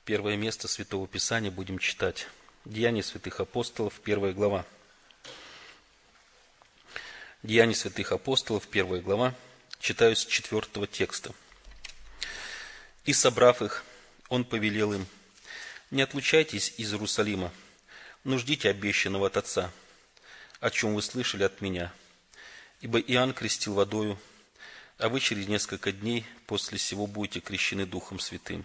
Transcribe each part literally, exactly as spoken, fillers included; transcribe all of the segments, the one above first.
Первое место Святого Писания будем читать. Деяния святых апостолов, первая глава. Деяния святых апостолов, первая глава. Читаю с четвертого текста. «И, собрав их, он повелел им: не отлучайтесь из Иерусалима, но ждите обещанного от Отца, о чем вы слышали от меня. Ибо Иоанн крестил водою, а вы через несколько дней после сего будете крещены Духом Святым».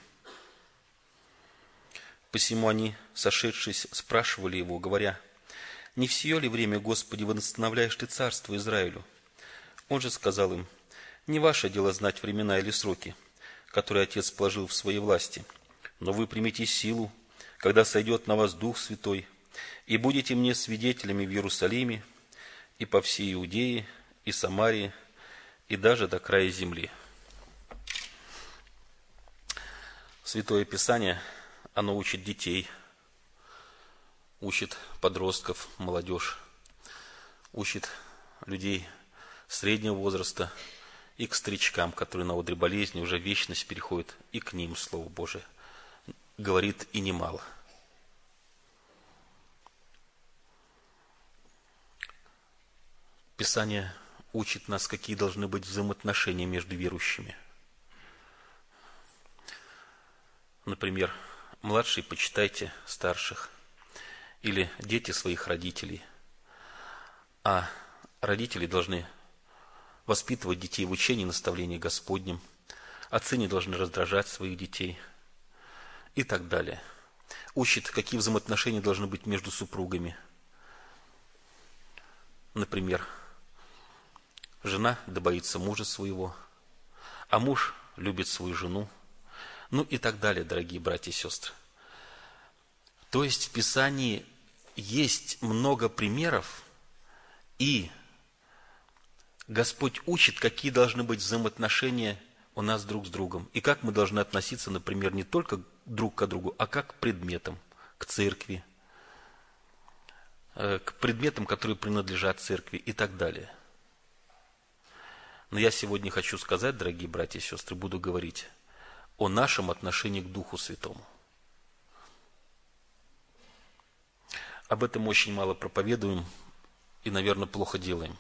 Посему они, сошедшись, спрашивали его, говоря: «Не в сие ли время, Господи, восстановляешь ты царство Израилю?» Он же сказал им: «Не ваше дело знать времена или сроки, которые Отец положил в своей власти, но вы примите силу, когда сойдет на вас Дух Святой, и будете мне свидетелями в Иерусалиме и по всей Иудее и Самарии, и даже до края земли». Святое Писание, оно учит детей, учит подростков, молодежь, учит людей среднего возраста и к старичкам, которые на одре болезни уже в вечность переходят, и к ним Слово Божие говорит и немало. Писание учит нас, какие должны быть взаимоотношения между верующими. Например, младшие почитайте старших, или дети своих родителей, а родители должны воспитывать детей в учении и наставлении Господнем, отцы не должны раздражать своих детей и так далее. Учит, какие взаимоотношения должны быть между супругами. Например, жена да боится мужа своего, а муж любит свою жену, ну и так далее, дорогие братья и сестры. То есть в Писании есть много примеров, и Господь учит, какие должны быть взаимоотношения у нас друг с другом, и как мы должны относиться, например, не только друг к другу, а как к предметам, к церкви, к предметам, которые принадлежат церкви и так далее. Но я сегодня хочу сказать, дорогие братья и сестры, буду говорить о нашем отношении к Духу Святому. Об этом очень мало проповедуем и, наверное, плохо делаем.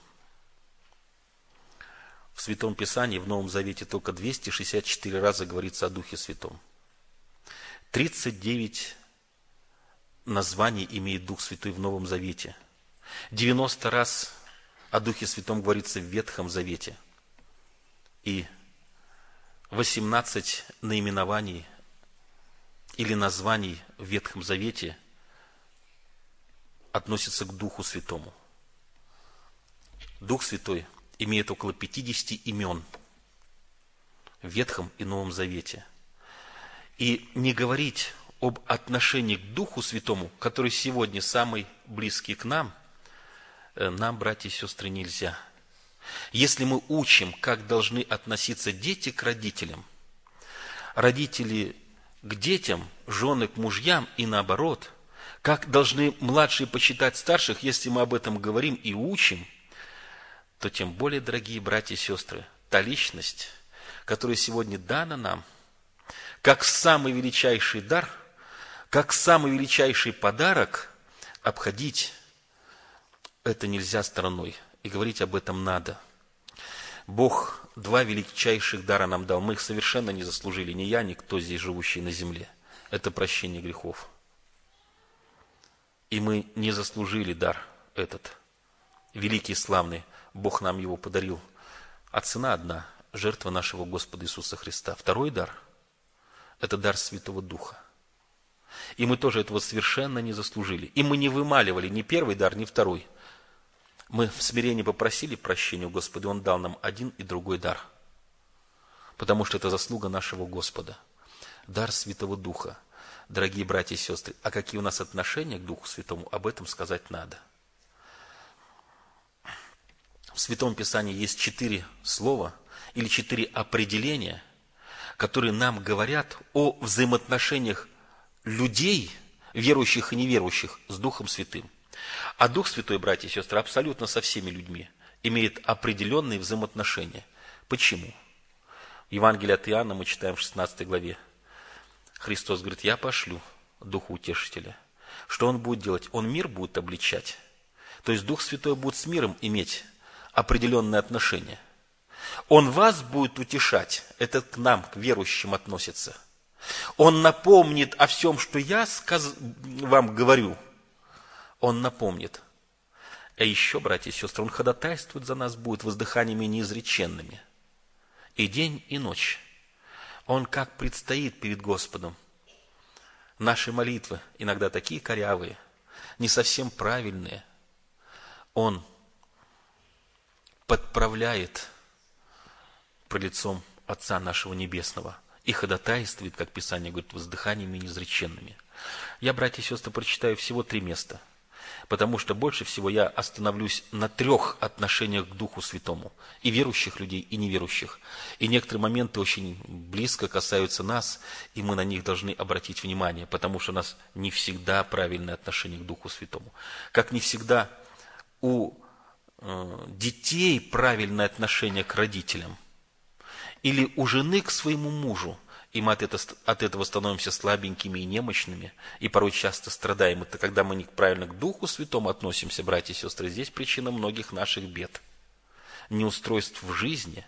В Святом Писании, в Новом Завете, только двести шестьдесят четыре раза говорится о Духе Святом. тридцать девять названий имеет Дух Святой в Новом Завете. девяносто раз о Духе Святом говорится в Ветхом Завете. И восемнадцать наименований или названий в Ветхом Завете относятся к Духу Святому. Дух Святой имеет около пятидесяти имен в Ветхом и Новом Завете. И не говорить об отношении к Духу Святому, который сегодня самый близкий к нам, нам, братья и сестры, нельзя. Если мы учим, как должны относиться дети к родителям, родители к детям, жены к мужьям и наоборот, как должны младшие почитать старших, если мы об этом говорим и учим, то тем более, дорогие братья и сестры, та личность, которая сегодня дана нам, как самый величайший дар, как самый величайший подарок, обходить это нельзя стороной. И говорить об этом надо. Бог два величайших дара нам дал. Мы их совершенно не заслужили. Ни я, ни кто здесь живущий на земле. Это прощение грехов. И мы не заслужили дар этот. Великий и славный. Бог нам его подарил. А цена одна. Жертва нашего Господа Иисуса Христа. Второй дар – это дар Святого Духа. И мы тоже этого совершенно не заслужили. И мы не вымаливали ни первый дар, ни второй. Мы в смирении попросили прощения у Господа, и Он дал нам один и другой дар. Потому что это заслуга нашего Господа. Дар Святого Духа. Дорогие братья и сестры, а какие у нас отношения к Духу Святому, об этом сказать надо. В Святом Писании есть четыре слова или четыре определения, которые нам говорят о взаимоотношениях людей, верующих и неверующих, с Духом Святым. А Дух Святой, братья и сестры, абсолютно со всеми людьми имеет определенные взаимоотношения. Почему? В Евангелии от Иоанна мы читаем в шестнадцатой главе. Христос говорит, я пошлю Духа Утешителя. Что Он будет делать? Он мир будет обличать. То есть Дух Святой будет с миром иметь определенные отношения. Он вас будет утешать. Это к нам, к верующим относится. Он напомнит о всем, что я сказ... вам говорю. Он напомнит. А еще, братья и сестры, Он ходатайствует за нас будет воздыханиями неизреченными. И день, и ночь. Он как предстоит перед Господом. Наши молитвы иногда такие корявые, не совсем правильные. Он подправляет пред лицом Отца нашего Небесного и ходатайствует, как Писание говорит, воздыханиями неизреченными. Я, братья и сестры, прочитаю всего три места, потому что больше всего я остановлюсь на трех отношениях к Духу Святому, и верующих людей, и неверующих. И некоторые моменты очень близко касаются нас, и мы на них должны обратить внимание, потому что у нас не всегда правильное отношение к Духу Святому. Как не всегда у э, детей правильное отношение к родителям, или у жены к своему мужу, и мы от этого, от этого становимся слабенькими и немощными, и порой часто страдаем. Это когда мы неправильно к Духу Святому относимся, братья и сестры, здесь причина многих наших бед, неустройств в жизни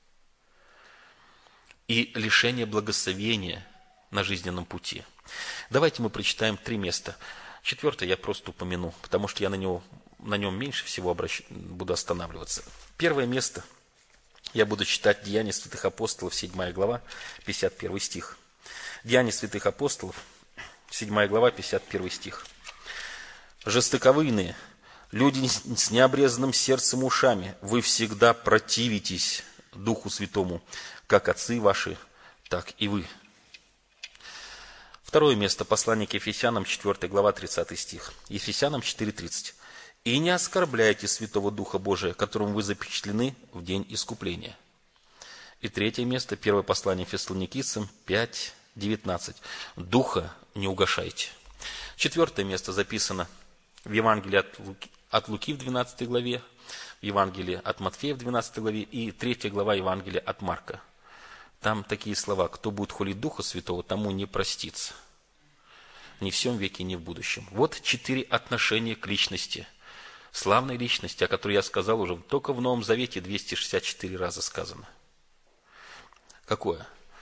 и лишения благословения на жизненном пути. Давайте мы прочитаем три места. Четвертое я просто упомяну, потому что я на, него, на нем меньше всего обращ... буду останавливаться. Первое место – я буду читать Деяния святых апостолов, седьмая глава, пятьдесят первый стих. Деяния святых апостолов, седьмая глава, пятьдесят первый стих. «Жестоковыйные, люди с необрезанным сердцем и ушами, вы всегда противитесь Духу Святому, как отцы ваши, так и вы». Второе место, послание к Ефесянам, четвёртая глава, тридцатый стих. Ефесянам четыре тридцать. «И не оскорбляйте Святого Духа Божия, которым вы запечатлены в день искупления». И третье место, первое послание Фессалоникийцам, пять девятнадцать. «Духа не угашайте». Четвертое место записано в Евангелии от Луки, от Луки в двенадцатой главе, в Евангелии от Матфея в двенадцатой главе и третья глава Евангелия от Марка. Там такие слова: «Кто будет хулить Духа Святого, тому не простится. Ни в всем веке, ни в будущем». Вот четыре отношения к личности. Славной личности, о которой я сказал уже, только в Новом Завете двести шестьдесят четыре раза сказано. Какое?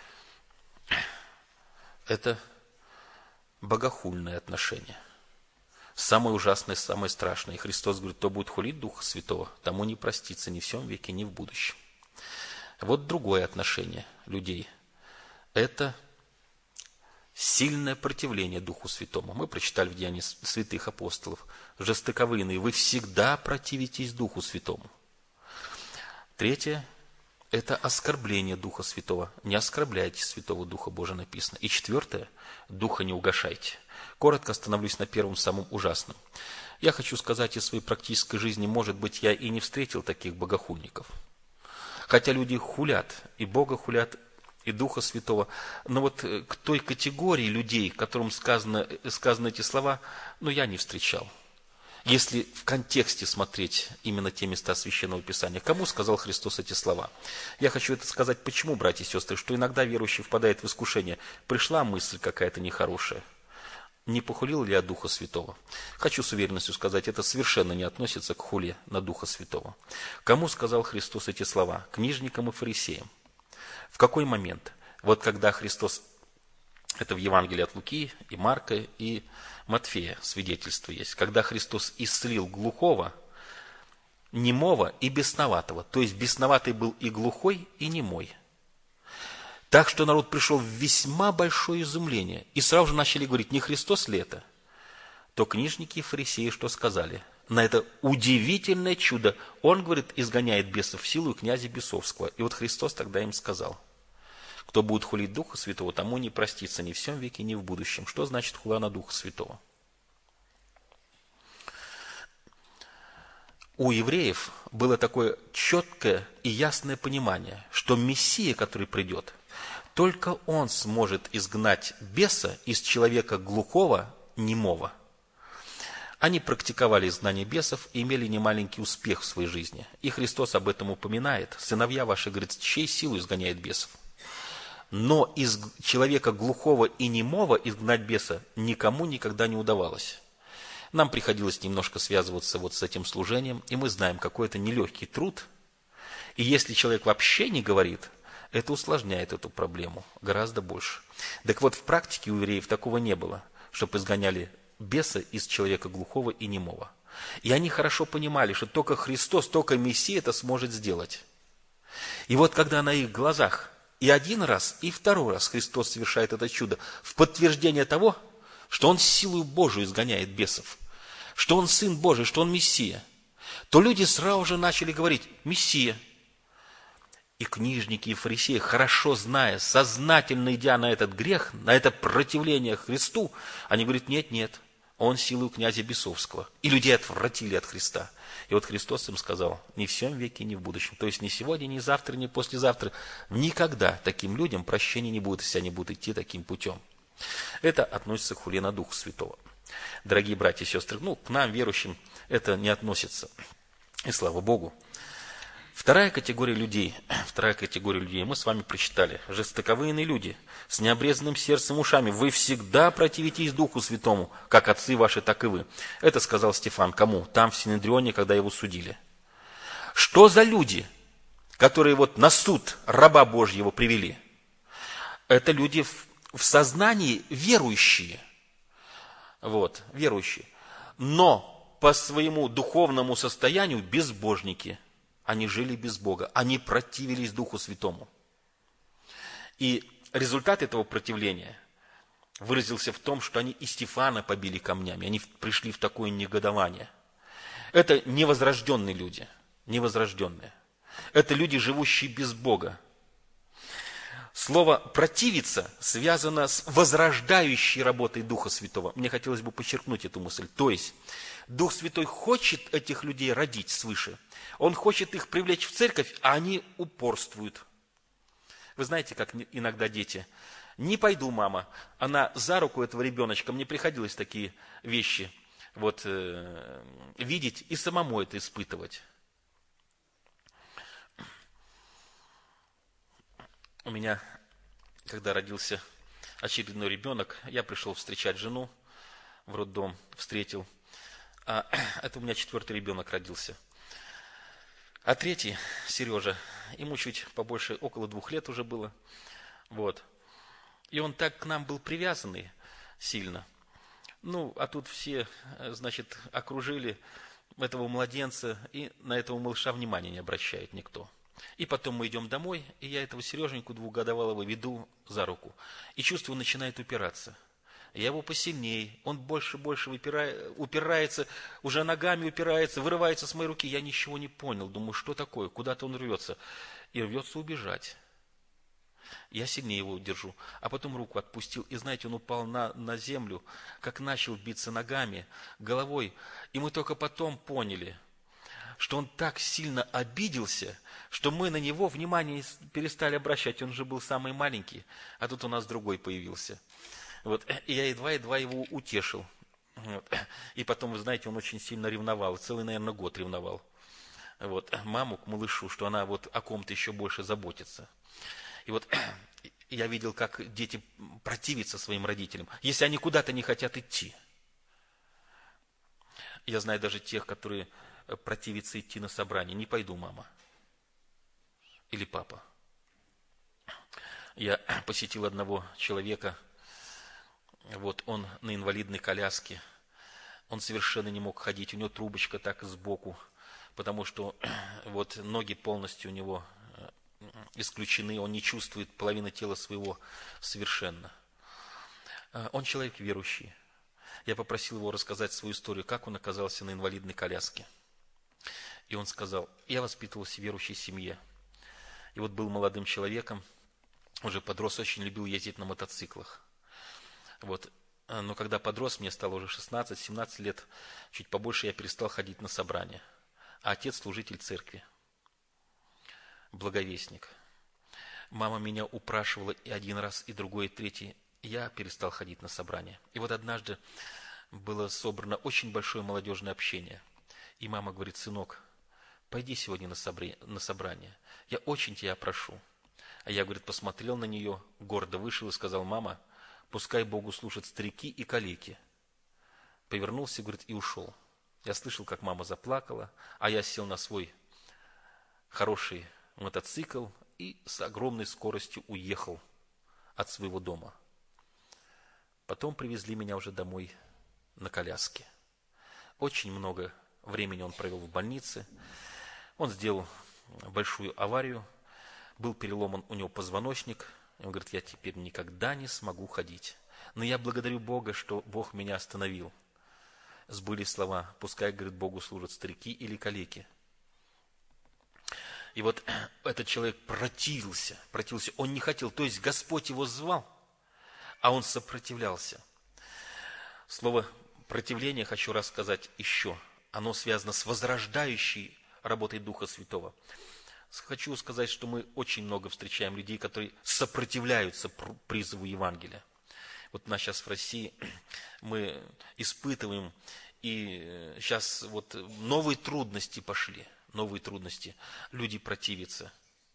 Это богохульное отношение. Самое ужасное, самое страшное. И Христос говорит, кто будет хулить Духа Святого, тому не простится ни в всем веке, ни в будущем. Вот другое отношение людей. Это сильное противление Духу Святому. Мы прочитали в Деянии святых апостолов. Жестоковыйные, вы всегда противитесь Духу Святому. Третье – это оскорбление Духа Святого. Не оскорбляйте Святого Духа Божия, написано. И четвертое – Духа не угашайте. Коротко остановлюсь на первом, самом ужасном. Я хочу сказать из своей практической жизни, может быть, я и не встретил таких богохульников. Хотя люди хулят, и Бога хулят, и Духа Святого. Но вот к той категории людей, которым сказано, сказаны эти слова, ну, я не встречал. Если в контексте смотреть именно те места Священного Писания, кому сказал Христос эти слова? Я хочу это сказать, почему, братья и сестры, что иногда верующий впадает в искушение. Пришла мысль какая-то нехорошая. Не похулил ли я Духа Святого? Хочу с уверенностью сказать, это совершенно не относится к хуле на Духа Святого. Кому сказал Христос эти слова? Книжникам и фарисеям. В какой момент? Вот когда Христос, это в Евангелии от Луки, и Марка, и Матфея свидетельство есть, когда Христос исцелил глухого, немого и бесноватого. То есть бесноватый был и глухой, и немой. Так что народ пришел в весьма большое изумление. И сразу же начали говорить, не Христос ли это? То книжники и фарисеи что сказали? На это удивительное чудо. Он, говорит, изгоняет бесов в силу князя бесовского. И вот Христос тогда им сказал, кто будет хулить Духа Святого, тому не простится ни в всем веке, ни в будущем. Что значит хула на Духа Святого? У евреев было такое четкое и ясное понимание, что Мессия, который придет, только он сможет изгнать беса из человека глухого, немого. Они практиковали изгнание бесов и имели немаленький успех в своей жизни. И Христос об этом упоминает. Сыновья ваши, говорит, чьей силой изгоняет бесов? Но из человека глухого и немого изгнать беса никому никогда не удавалось. Нам приходилось немножко связываться вот с этим служением, и мы знаем, какой это нелегкий труд. И если человек вообще не говорит, это усложняет эту проблему гораздо больше. Так вот, в практике у евреев такого не было, чтобы изгоняли беса из человека глухого и немого. И они хорошо понимали, что только Христос, только Мессия это сможет сделать. И вот когда на их глазах и один раз, и второй раз Христос совершает это чудо в подтверждение того, что Он силою Божию изгоняет бесов, что Он Сын Божий, что Он Мессия, то люди сразу же начали говорить: Мессия. И книжники, и фарисеи, хорошо зная, сознательно идя на этот грех, на это противление Христу, они говорят: нет, нет, Он силою князя бесовского. И людей отвратили от Христа. И вот Христос им сказал: ни в всем веке, ни в будущем. То есть ни сегодня, ни завтра, ни послезавтра. Никогда таким людям прощения не будет, если они будут идти таким путем. Это относится к хуле на Духа Святого. Дорогие братья и сестры, ну, к нам, верующим, это не относится. И слава Богу. Вторая категория людей, вторая категория людей, мы с вами прочитали. Жестоковыйные люди, с необрезанным сердцем и ушами, вы всегда противитесь Духу Святому, как отцы ваши, так и вы. Это сказал Стефан. Кому? Там, в Синедрионе, когда его судили. Что за люди, которые вот на суд раба Божьего привели? Это люди в, в сознании верующие. Вот, верующие. Но по своему духовному состоянию безбожники. Они жили без Бога, они противились Духу Святому. И результат этого противления выразился в том, что они и Стефана побили камнями, они пришли в такое негодование. Это невозрожденные люди, невозрожденные. Это люди, живущие без Бога. Слово «противиться» связано с возрождающей работой Духа Святого. Мне хотелось бы подчеркнуть эту мысль. То есть, Дух Святой хочет этих людей родить свыше. Он хочет их привлечь в церковь, а они упорствуют. Вы знаете, как иногда дети: не пойду, мама. Она за руку этого ребеночка, мне приходилось такие вещи вот, э, видеть и самому это испытывать. У меня, когда родился очередной ребенок, я пришел встречать жену в роддом, встретил. А, это у меня четвертый ребенок родился. А третий, Сережа, ему чуть побольше, около двух лет уже было. Вот. И он так к нам был привязанный сильно. Ну, а тут все, значит, окружили этого младенца, и на этого малыша внимания не обращает никто. И потом мы идем домой, и я этого Сереженьку двухгодовалого веду за руку. И чувствую, начинает упираться. Я его посильнее, он больше и больше выпирает, упирается, уже ногами упирается, вырывается с моей руки. Я ничего не понял, думаю, что такое, куда-то он рвется. И рвется убежать. Я сильнее его держу, а потом руку отпустил. И знаете, он упал на, на землю, как начал биться ногами, головой. И мы только потом поняли, что он так сильно обиделся, что мы на него внимание перестали обращать. Он же был самый маленький, а тут у нас другой появился. Вот. И я едва-едва его утешил. Вот. И потом, вы знаете, он очень сильно ревновал. Целый, наверное, год ревновал. Вот. Маму к малышу, что она вот о ком-то еще больше заботится. И вот я видел, как дети противятся своим родителям, если они куда-то не хотят идти. Я знаю даже тех, которые противятся идти на собрание. Не пойду, мама. Или папа. Я посетил одного человека. Вот он на инвалидной коляске, он совершенно не мог ходить, у него трубочка так сбоку, потому что вот ноги полностью у него исключены, он не чувствует половины тела своего совершенно. Он человек верующий. Я попросил его рассказать свою историю, как он оказался на инвалидной коляске. И он сказал: я воспитывался в верующей семье. И вот был молодым человеком, уже подрос, очень любил ездить на мотоциклах. Вот. Но когда подрос, мне стало уже шестнадцать-семнадцать лет, чуть побольше, я перестал ходить на собрания. А отец служитель церкви, благовестник. Мама меня упрашивала и один раз, и другой, и третий. Я перестал ходить на собрания. И вот однажды было собрано очень большое молодежное общение. И мама говорит: сынок, пойди сегодня на собрание. Я очень тебя прошу. А я, говорит, посмотрел на нее, гордо вышел и сказал: мама, пускай Богу служат старики и калеки. Повернулся, говорит, и ушел. Я слышал, как мама заплакала, а я сел на свой хороший мотоцикл и с огромной скоростью уехал от своего дома. Потом привезли меня уже домой на коляске. Очень много времени он провел в больнице. Он сделал большую аварию, был переломан у него позвоночник. Он говорит: я теперь никогда не смогу ходить. Но я благодарю Бога, что Бог меня остановил. Сбылись слова: пускай, говорит, Богу служат старики или калеки. И вот этот человек противился, противился, он не хотел, то есть Господь его звал, а он сопротивлялся. Слово противление, хочу рассказать еще, оно связано с возрождающей работой Духа Святого. Хочу сказать, что мы очень много встречаем людей, которые сопротивляются призыву Евангелия. Вот у нас сейчас в России мы испытываем, и сейчас вот новые трудности пошли, новые трудности. Люди противятся.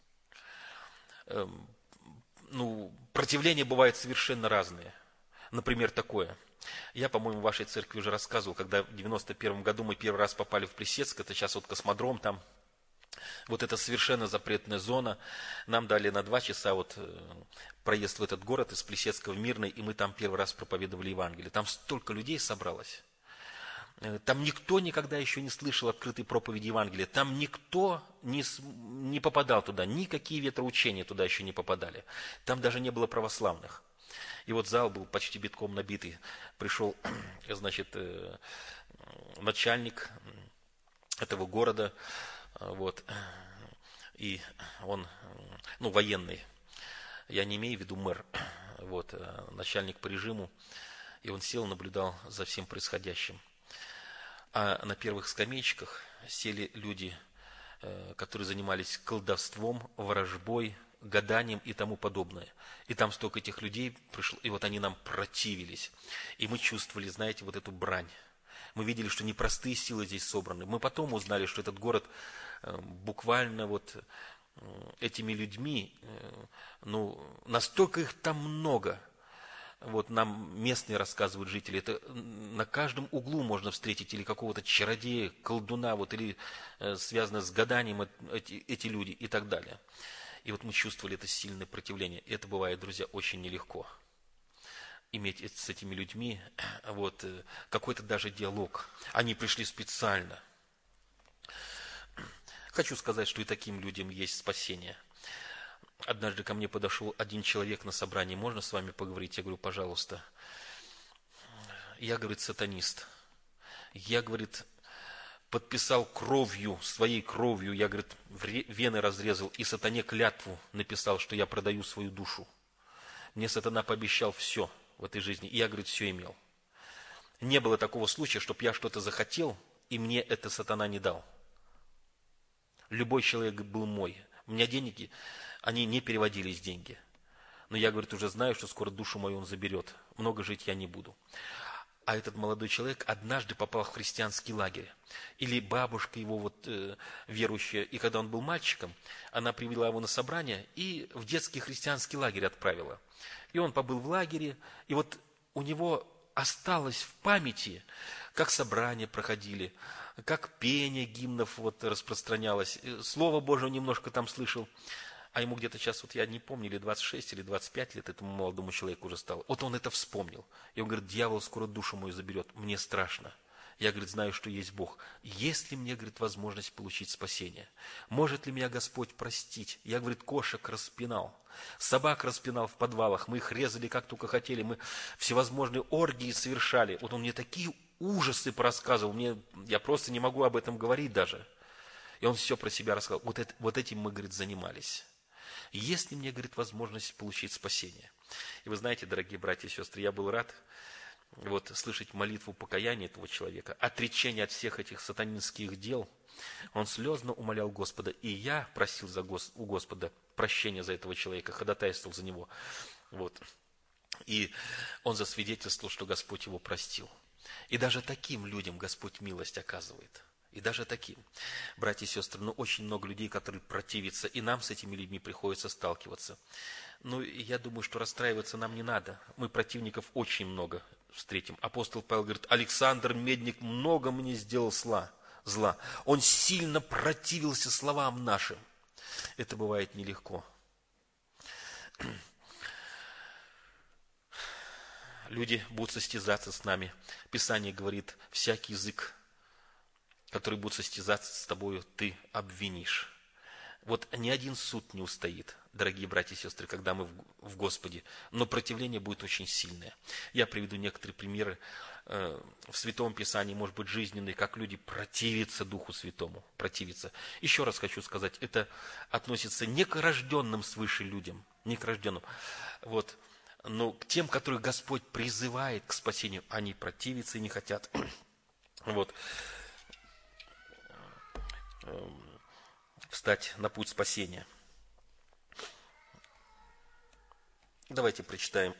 Ну, противления бывают совершенно разные. Например, такое. Я, по-моему, в вашей церкви уже рассказывал, когда в девяносто первом году мы первый раз попали в Плесецк, это сейчас вот космодром там, вот это совершенно запретная зона. Нам дали на два часа вот проезд в этот город из Плесецка в Мирный, и мы там первый раз проповедовали Евангелие. Там столько людей собралось. Там никто никогда еще не слышал открытой проповеди Евангелия. Там никто не, не попадал туда, никакие ветроучения туда еще не попадали. Там даже не было православных. И вот зал был почти битком набитый. Пришел, значит, начальник этого города, вот, и он, ну, военный, я не имею в виду мэр, вот, начальник по режиму, и он сел, наблюдал за всем происходящим. А на первых скамеечках сели люди, которые занимались колдовством, ворожбой, гаданием и тому подобное. И там столько этих людей пришло, и вот они нам противились. И мы чувствовали, знаете, вот эту брань. Мы видели, что непростые силы здесь собраны. Мы потом узнали, что этот город буквально вот этими людьми, ну, настолько их там много. Вот нам местные рассказывают жители, это на каждом углу можно встретить или какого-то чародея, колдуна, вот, или э, связано с гаданием эти, эти люди и так далее. И вот мы чувствовали это сильное противление. И это бывает, друзья, очень нелегко. Иметь с этими людьми вот, какой-то даже диалог. Они пришли специально. Хочу сказать, что и таким людям есть спасение. Однажды ко мне подошел один человек на собрании: можно с вами поговорить? Я говорю: пожалуйста. Я, говорит, сатанист. Я, говорит, подписал кровью, своей кровью, я, говорит, вены разрезал и сатане клятву написал, что я продаю свою душу. Мне сатана пообещал все в этой жизни, и я, говорит, все имел. Не было такого случая, чтобы я что-то захотел, и мне это сатана не дал. Любой человек был мой. У меня деньги, они не переводились, деньги. Но я, говорит, уже знаю, что скоро душу мою он заберет. Много жить я не буду. А этот молодой человек однажды попал в христианский лагерь. Или бабушка его вот э, верующая, и когда он был мальчиком, она привела его на собрание и в детский христианский лагерь отправила. И он побыл в лагере, и вот у него осталось в памяти, как собрания проходили, как пение гимнов вот распространялось. Слово Божие немножко там слышал. А ему где-то сейчас, вот я не помню, или двадцать шесть, или двадцать пять лет этому молодому человеку уже стало. Вот он это вспомнил. И он говорит: дьявол скоро душу мою заберет, мне страшно. Я, говорит, знаю, что есть Бог. Есть ли мне, говорит, возможность получить спасение? Может ли меня Господь простить? Я, говорит, кошек распинал, собак распинал в подвалах, мы их резали как только хотели, мы всевозможные оргии совершали. Вот он мне такие ужасы порассказывал, мне, я просто не могу об этом говорить даже. И он все про себя рассказал. Вот, это, вот этим мы, говорит, занимались. Есть ли мне, говорит, возможность получить спасение? И вы знаете, дорогие братья и сестры, я был рад вот, слышать молитву покаяния этого человека, отречение от всех этих сатанинских дел. Он слезно умолял Господа, и я просил за Гос, у Господа прощения за этого человека, ходатайствовал за него. Вот. И он засвидетельствовал, что Господь его простил. И даже таким людям Господь милость оказывает. И даже таким, братья и сестры, ну, очень много людей, которые противятся, и нам с этими людьми приходится сталкиваться. Ну, я думаю, что расстраиваться нам не надо. Мы противников очень много встретим. Апостол Павел говорит: Александр Медник много мне сделал зла. зла. Он сильно противился словам нашим. Это бывает нелегко. Люди будут состязаться с нами. Писание говорит: всякий язык, который будет состязаться с тобою, ты обвинишь. Вот ни один суд не устоит, дорогие братья и сестры, когда мы в Господе, но противление будет очень сильное. Я приведу некоторые примеры э, в Святом Писании, может быть, жизненные, как люди противятся Духу Святому, противятся. Еще раз хочу сказать, это относится не к рожденным свыше людям, не к рожденным, вот, но к тем, которых Господь призывает к спасению, они противятся и не хотят. Вот. Встать на путь спасения. Давайте прочитаем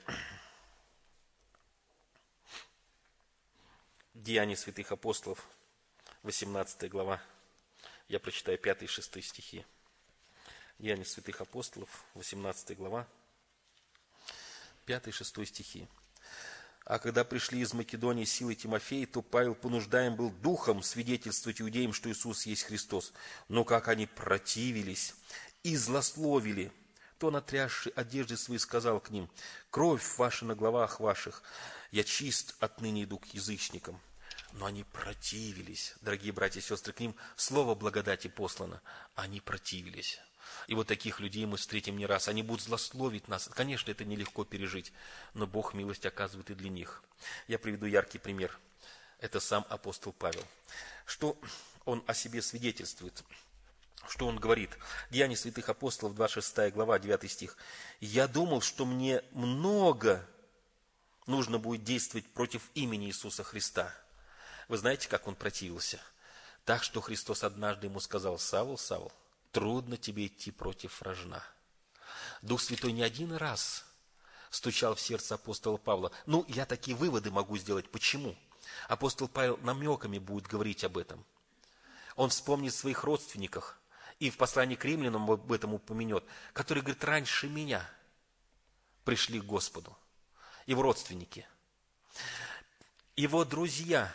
Деяния святых апостолов, восемнадцатая глава. Я прочитаю пятый и шестой стихи. Деяния святых апостолов, восемнадцатая глава, пятый и шестой стихи. А когда пришли из Македонии силы Тимофея, то Павел понуждаем был духом свидетельствовать иудеям, что Иисус есть Христос. Но как они противились и злословили, то он, отрясши одежды свои, сказал к ним: кровь ваша на головах ваших, я чист, отныне иду к язычникам. Но они противились, дорогие братья и сестры, к ним слово благодати послано. Они противились. И вот таких людей мы встретим не раз. Они будут злословить нас. Конечно, это нелегко пережить, но Бог милость оказывает и для них. Я приведу яркий пример. Это сам апостол Павел. Что он о себе свидетельствует? Что он говорит? Деяния святых апостолов, двадцать шестая глава, девятый стих. «Я думал, что мне много нужно будет действовать против имени Иисуса Христа». Вы знаете, как он противился? Так что Христос однажды ему сказал: «Савл, Савл, трудно тебе идти против рожна». Дух Святой не один раз стучал в сердце апостола Павла. Ну, я такие выводы могу сделать. Почему? Апостол Павел намеками будет говорить об этом. Он вспомнит своих родственниках, и в послании к римлянам об этом упомянет, которые, говорит, раньше меня пришли к Господу. Его родственники, его друзья,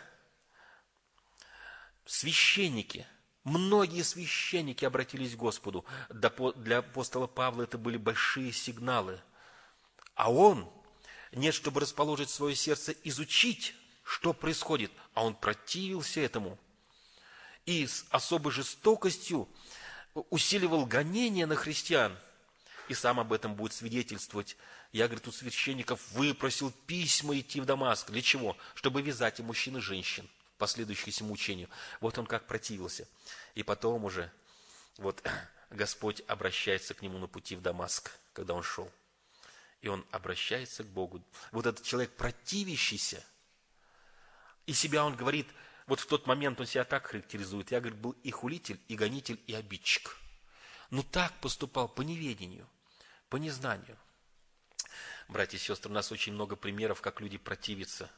священники. Многие священники обратились к Господу. Для апостола Павла это были большие сигналы. А он, нет, чтобы расположить свое сердце, изучить, что происходит, а он противился этому. И с особой жестокостью усиливал гонения на христиан. И сам об этом будет свидетельствовать. Я, говорит, у священников выпросил письма идти в Дамаск. Для чего? Чтобы вязать и мужчин, и женщин, последующих всему учению. Вот он как противился. И потом уже вот Господь обращается к нему на пути в Дамаск, когда он шел. И он обращается к Богу. Вот этот человек, противящийся, и себя он говорит, вот в тот момент он себя так характеризует. Я, говорит, был и хулитель, и гонитель, и обидчик. Но так поступал по неведению, по незнанию. Братья и сестры, у нас очень много примеров, как люди противятся.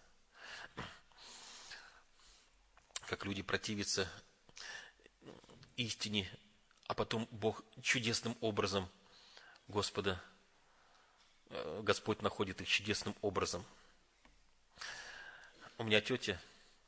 Как люди противятся истине, а потом Бог чудесным образом, Господа, Господь находит их чудесным образом. У меня тетя,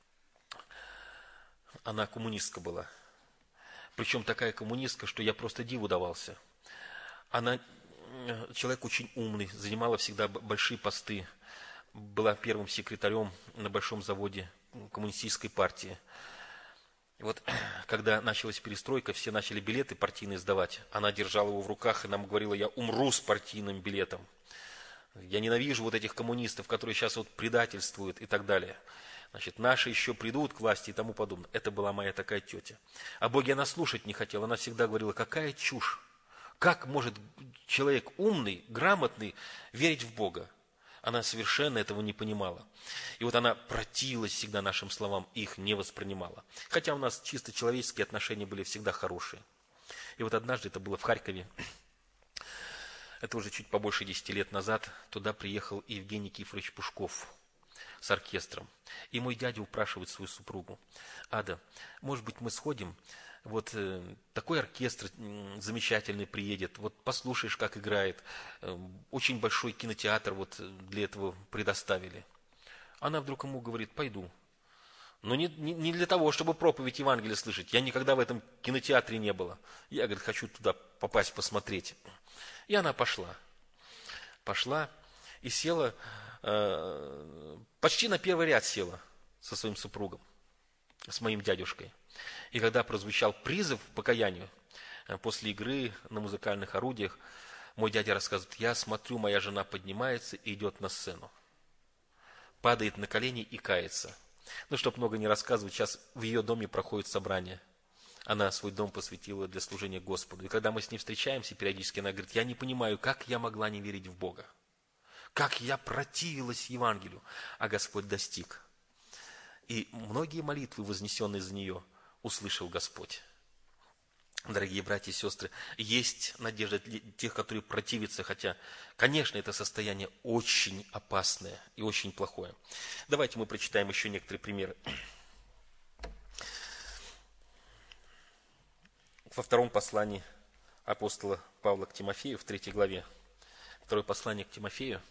она коммунистка была. Причем такая коммунистка, что я просто диву давался. Она человек очень умный, занимала всегда большие посты, была первым секретарем на большом заводе коммунистической партии. И вот, когда началась перестройка, все начали билеты партийные сдавать. Она держала его в руках и нам говорила: я умру с партийным билетом. Я ненавижу вот этих коммунистов, которые сейчас вот предательствуют и так далее. Значит, наши еще придут к власти и тому подобное. Это была моя такая тетя. О Боге она слушать не хотела. Она всегда говорила: какая чушь. Как может человек умный, грамотный верить в Бога? Она совершенно этого не понимала. И вот она противилась всегда нашим словам, их не воспринимала. Хотя у нас чисто человеческие отношения были всегда хорошие. И вот однажды, это было в Харькове, это уже чуть побольше десяти лет назад, туда приехал Евгений Кифорович Пушков. с оркестром. И мой дядя упрашивает свою супругу: Ада, может быть, мы сходим, вот э, такой оркестр м, замечательный приедет, вот послушаешь, как играет, э, очень большой кинотеатр вот для этого предоставили. Она вдруг ему говорит: пойду. Но не, не, не для того, чтобы проповедь Евангелия слышать. Я никогда в этом кинотеатре не была. Я, говорит, хочу туда попасть, посмотреть. И она пошла. Пошла и села, э, почти на первый ряд села со своим супругом, с моим дядюшкой. И когда прозвучал призыв к покаянию, э, после игры на музыкальных орудиях, мой дядя рассказывает: я смотрю, моя жена поднимается и идет на сцену. Падает на колени и кается. Ну, чтобы много не рассказывать, сейчас в ее доме проходит собрание. Она свой дом посвятила для служения Господу. И когда мы с ней встречаемся периодически, она говорит: я не понимаю, как я могла не верить в Бога. Как я противилась Евангелию, а Господь достиг. И многие молитвы, вознесенные за нее, услышал Господь. Дорогие братья и сестры, есть надежда для тех, которые противятся, хотя, конечно, это состояние очень опасное и очень плохое. Давайте мы прочитаем еще некоторые примеры. Во втором послании апостола Павла к Тимофею, в третьей главе, второе послание к Тимофею,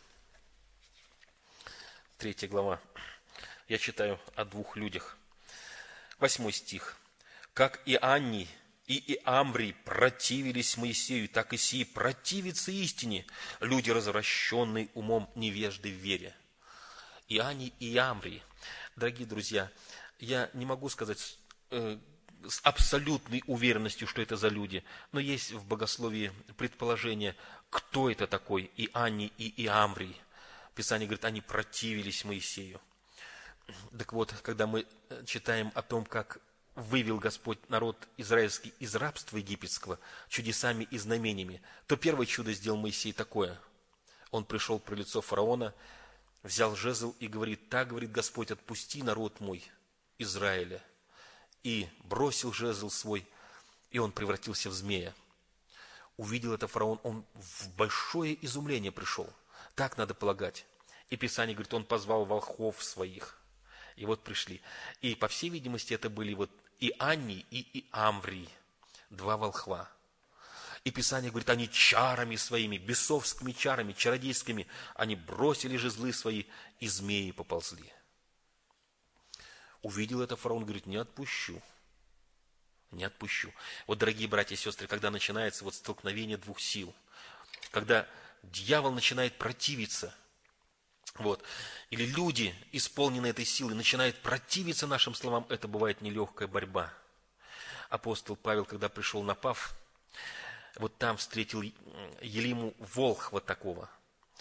третья глава, я читаю о двух людях. Восьмой стих. «Как и Анни, и Иамврий противились Моисею, так и сии противятся истине, люди, развращенные умом, невежды в вере». Ианни и Иамврий. Дорогие друзья, я не могу сказать э, с абсолютной уверенностью, что это за люди, но есть в богословии предположение, кто это такой Ианни и Иамврий. Писание говорит, они противились Моисею. Так вот, когда мы читаем о том, как вывел Господь народ израильский из рабства египетского чудесами и знамениями, то первое чудо сделал Моисей такое. Он пришел при лицо фараона, взял жезл и говорит: так, говорит Господь, отпусти народ мой, Израиля. И бросил жезл свой, и он превратился в змея. Увидел это фараон, он в большое изумление пришел. Так надо полагать. И Писание говорит, он позвал волхвов своих. И вот пришли. И, по всей видимости, это были вот и Анни, и Иамврий, два волхва. И Писание говорит, они чарами своими, бесовскими чарами, чародейскими, они бросили жезлы свои, и змеи поползли. Увидел это фараон, говорит, не отпущу. Не отпущу. Вот, дорогие братья и сестры, когда начинается вот столкновение двух сил, когда дьявол начинает противиться, вот, или люди, исполненные этой силой, начинают противиться нашим словам, это бывает нелегкая борьба. Апостол Павел, когда пришел на Паф, вот там встретил Елиму волхва такого.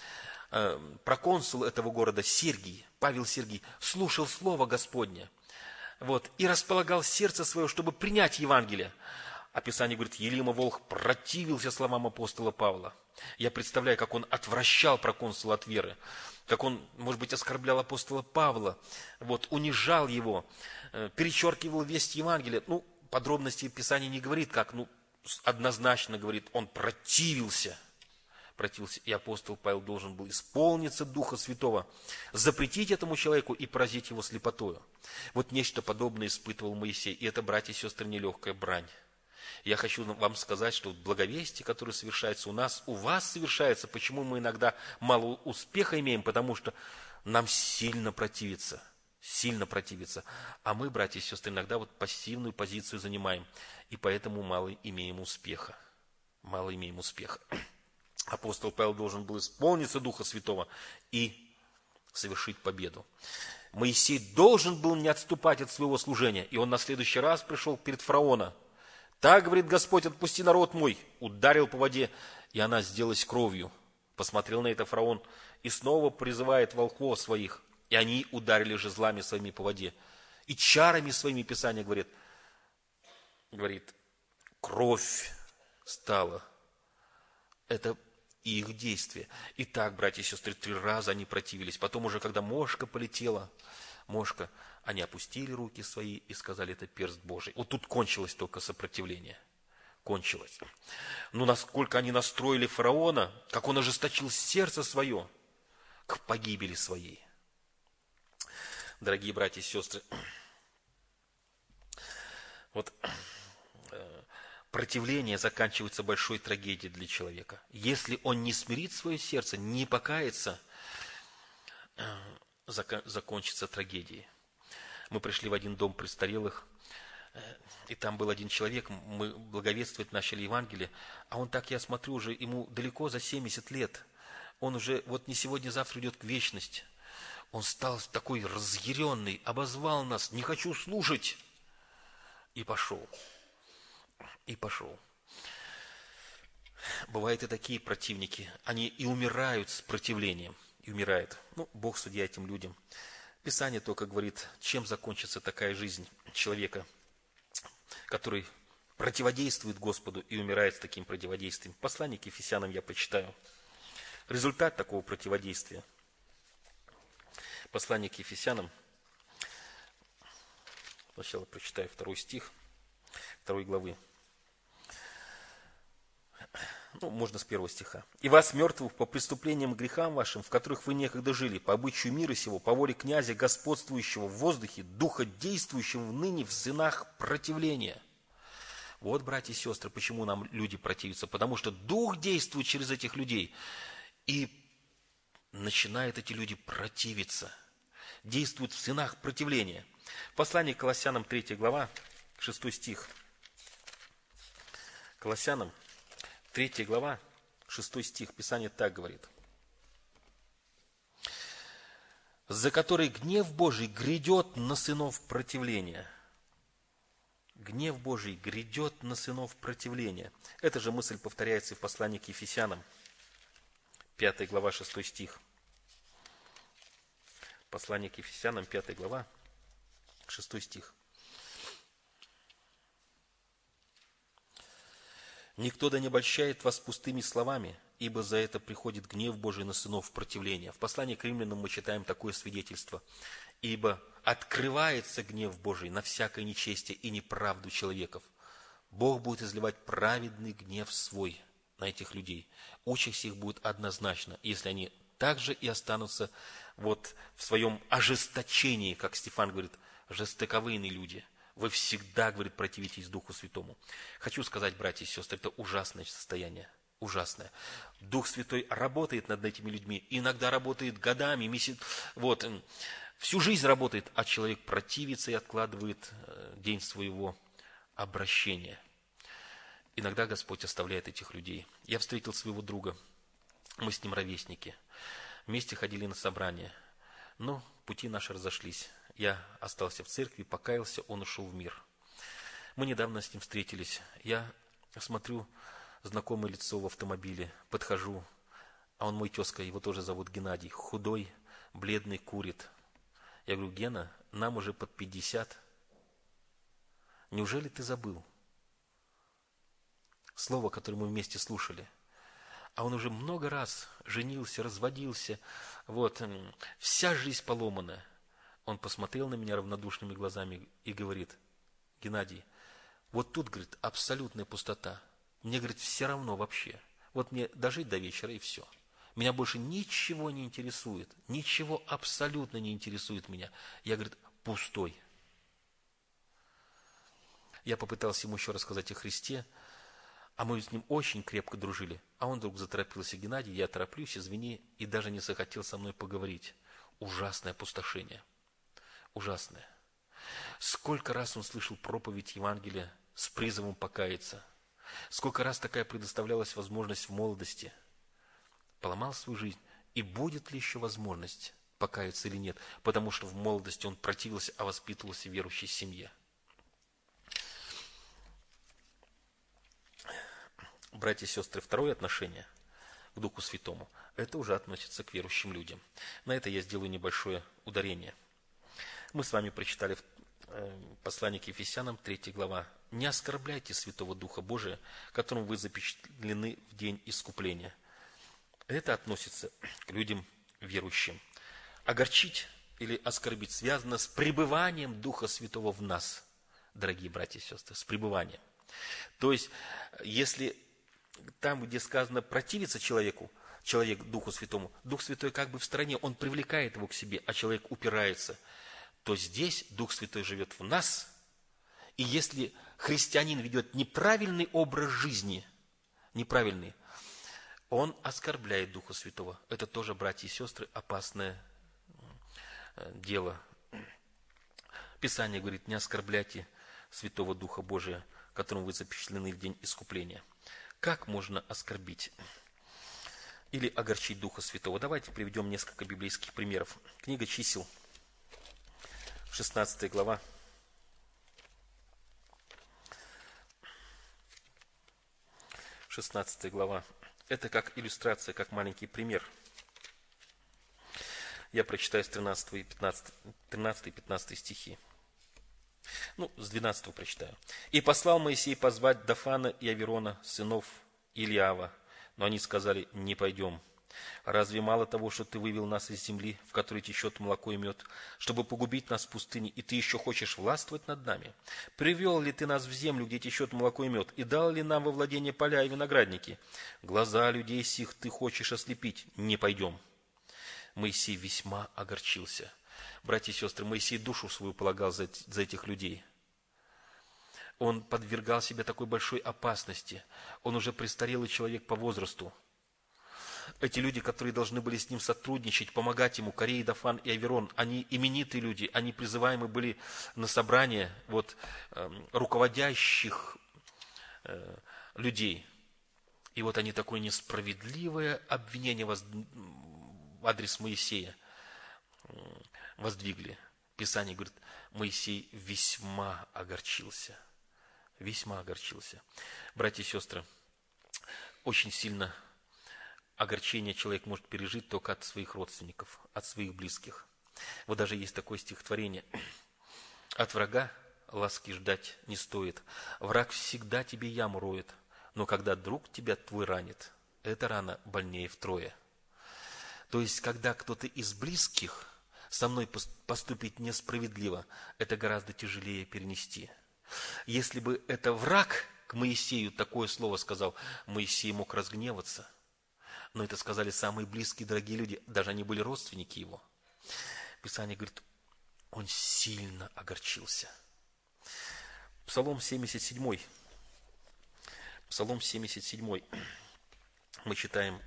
Проконсул этого города Сергий, Павел Сергий, слушал слово Господне, вот, и располагал сердце свое, чтобы принять Евангелие. А Писание говорит, Елима волх противился словам апостола Павла. Я представляю, как он отвращал проконсула от веры, как он, может быть, оскорблял апостола Павла, вот, унижал его, перечеркивал весть Евангелия. Ну, подробности Писание не говорит, как, ну, однозначно говорит, он противился. Противился. И апостол Павел должен был исполниться Духа Святого, запретить этому человеку и поразить его слепотою. Вот нечто подобное испытывал Моисей. И это, братья и сестры, нелегкая брань. Я хочу вам сказать, что благовестие, которое совершается у нас, у вас совершается. Почему мы иногда мало успеха имеем? Потому что нам сильно противится. Сильно противится. А мы, братья и сестры, иногда вот пассивную позицию занимаем. И поэтому мало имеем успеха. Мало имеем успеха. Апостол Павел должен был исполниться Духа Святого и совершить победу. Моисей должен был не отступать от своего служения. И он на следующий раз пришел перед фараона. Так, говорит Господь, отпусти народ мой. Ударил по воде, и она сделалась кровью. Посмотрел на это фараон и снова призывает волхвов своих. И они ударили жезлами своими по воде. И чарами своими, Писание говорит, говорит, кровь стала. Это их действие. Итак, братья и сестры, три раза они противились. Потом уже, когда мошка полетела, мошка, они опустили руки свои и сказали, это перст Божий. Вот тут кончилось только сопротивление. Кончилось. Но насколько они настроили фараона, как он ожесточил сердце свое к погибели своей. Дорогие братья и сестры, вот противление заканчивается большой трагедией для человека. Если он не смирит свое сердце, не покается, закончится трагедией. Мы пришли в один дом престарелых, и там был один человек, мы благовествовать начали Евангелие, а он так, я смотрю, уже ему далеко за семьдесят лет. Он уже вот не сегодня, завтра идет к вечности. Он стал такой разъяренный, обозвал нас, не хочу слушать. И пошел. И пошел. Бывают и такие противники, они и умирают с противлением. И умирают. Ну, Бог судья этим людям. Писание только говорит, чем закончится такая жизнь человека, который противодействует Господу и умирает с таким противодействием. Послание к Ефесянам я почитаю. Результат такого противодействия. Послание к Ефесянам. Сначала прочитаю второй стих, второй главы. Ну, можно с первого стиха. «И вас, мертвых, по преступлениям и грехам вашим, в которых вы некогда жили, по обычаю мира сего, по воле князя, господствующего в воздухе, духа, действующего ныне в сынах противления». Вот, братья и сестры, почему нам люди противятся. Потому что дух действует через этих людей. И начинают эти люди противиться. Действуют в сынах противления. Послание к Колоссянам, третья глава, шестой стих. Колоссянам, третья глава, шестой стих. Писание так говорит. «За который гнев Божий грядет на сынов противления». Гнев Божий грядет на сынов противления. Эта же мысль повторяется и в послании к Ефесянам, пятая глава, шестой стих. Послание к Ефесянам, пятая глава, шестой стих. «Никто да не обольщает вас пустыми словами, ибо за это приходит гнев Божий на сынов противления». В послании к римлянам мы читаем такое свидетельство. «Ибо открывается гнев Божий на всякое нечестие и неправду человеков. Бог будет изливать праведный гнев свой на этих людей. Участь их будет однозначно, если они также и останутся вот в своем ожесточении, как Стефан говорит, жестоковыйные люди. Вы всегда, говорит, противитесь Духу Святому». Хочу сказать, братья и сестры, это ужасное состояние. Ужасное. Дух Святой работает над этими людьми. Иногда работает годами, месяц, вот, всю жизнь работает, а человек противится и откладывает день своего обращения. Иногда Господь оставляет этих людей. Я встретил своего друга. Мы с ним ровесники. Вместе ходили на собрания. Но пути наши разошлись. Я остался в церкви, покаялся, он ушел в мир. Мы недавно с ним встретились. Я смотрю, знакомое лицо в автомобиле, подхожу, а он мой тезка, его тоже зовут Геннадий, худой, бледный, курит. Я говорю: Гена, нам уже под пятьдесят. Неужели ты забыл слово, которое мы вместе слушали? А он уже много раз женился, разводился, вот, вся жизнь поломанная. Он посмотрел на меня равнодушными глазами и говорит: Геннадий, вот тут, говорит, абсолютная пустота. Мне, говорит, все равно вообще. Вот мне дожить до вечера и все. Меня больше ничего не интересует. Ничего абсолютно не интересует меня. Я, говорит, пустой. Я попытался ему еще рассказать о Христе, а мы с ним очень крепко дружили. А он вдруг заторопился: Геннадий, я тороплюсь, извини, и даже не захотел со мной поговорить. Ужасное опустошение. Ужасное. Сколько раз он слышал проповедь Евангелия с призывом покаяться. Сколько раз такая предоставлялась возможность в молодости. Поломал свою жизнь. И будет ли еще возможность покаяться или нет? Потому что в молодости он противился, а воспитывался в верующей семье. Братья и сестры, второе отношение к Духу Святому, это уже относится к верующим людям. На это я сделаю небольшое ударение. Мы с вами прочитали в послании к Ефесянам, третья глава. «Не оскорбляйте Святого Духа Божия, которым вы запечатлены в день искупления». Это относится к людям верующим. Огорчить или оскорбить связано с пребыванием Духа Святого в нас, дорогие братья и сестры, с пребыванием. То есть, если там, где сказано противиться человеку, человек Духу Святому, Дух Святой как бы в стороне, он привлекает его к себе, а человек упирается. то здесь Дух Святой живет в нас. И если христианин ведет неправильный образ жизни, неправильный, он оскорбляет Духа Святого. Это тоже, братья и сестры, опасное дело. Писание говорит: не оскорбляйте Святого Духа Божия, которым вы запечатлены в день искупления. Как можно оскорбить или огорчить Духа Святого? Давайте приведем несколько библейских примеров. Книга Чисел, шестнадцатая глава. шестнадцатая глава. Это как иллюстрация, как маленький пример. Я прочитаю с тринадцатого и пятнадцатого стихи. Ну, с двенадцатого прочитаю. «И послал Моисей позвать Дафана и Аверона, сынов Ильява, но они сказали: не пойдем. Разве мало того, что ты вывел нас из земли, в которой течет молоко и мед, чтобы погубить нас в пустыне, и ты еще хочешь властвовать над нами? Привел ли ты нас в землю, где течет молоко и мед, и дал ли нам во владение поля и виноградники? Глаза людей сих ты хочешь ослепить. Не пойдем». Моисей весьма огорчился. Братья и сестры, Моисей душу свою полагал за, за этих людей. Он подвергал себя такой большой опасности. Он уже престарелый человек по возрасту. Эти люди, которые должны были с ним сотрудничать, помогать ему, Корей, Дафан и Аверон, они именитые люди, они призываемы были на собрание вот, э, руководящих э, людей. И вот они такое несправедливое обвинение воз... в адрес Моисея воздвигли. Писание говорит: Моисей весьма огорчился. Весьма огорчился. Братья и сестры, очень сильно огорчение человек может пережить только от своих родственников, от своих близких. Вот даже есть такое стихотворение: «От врага ласки ждать не стоит. Враг всегда тебе яму роет, но когда друг тебя твой ранит, эта рана больнее втрое». То есть, когда кто-то из близких со мной поступит несправедливо, это гораздо тяжелее перенести. Если бы это враг к Моисею такое слово сказал, Моисей мог разгневаться. Но это сказали самые близкие, дорогие люди, даже они были родственники его. Писание говорит, он сильно огорчился. Псалом семьдесят семь. Псалом семьдесят семь. Мы читаем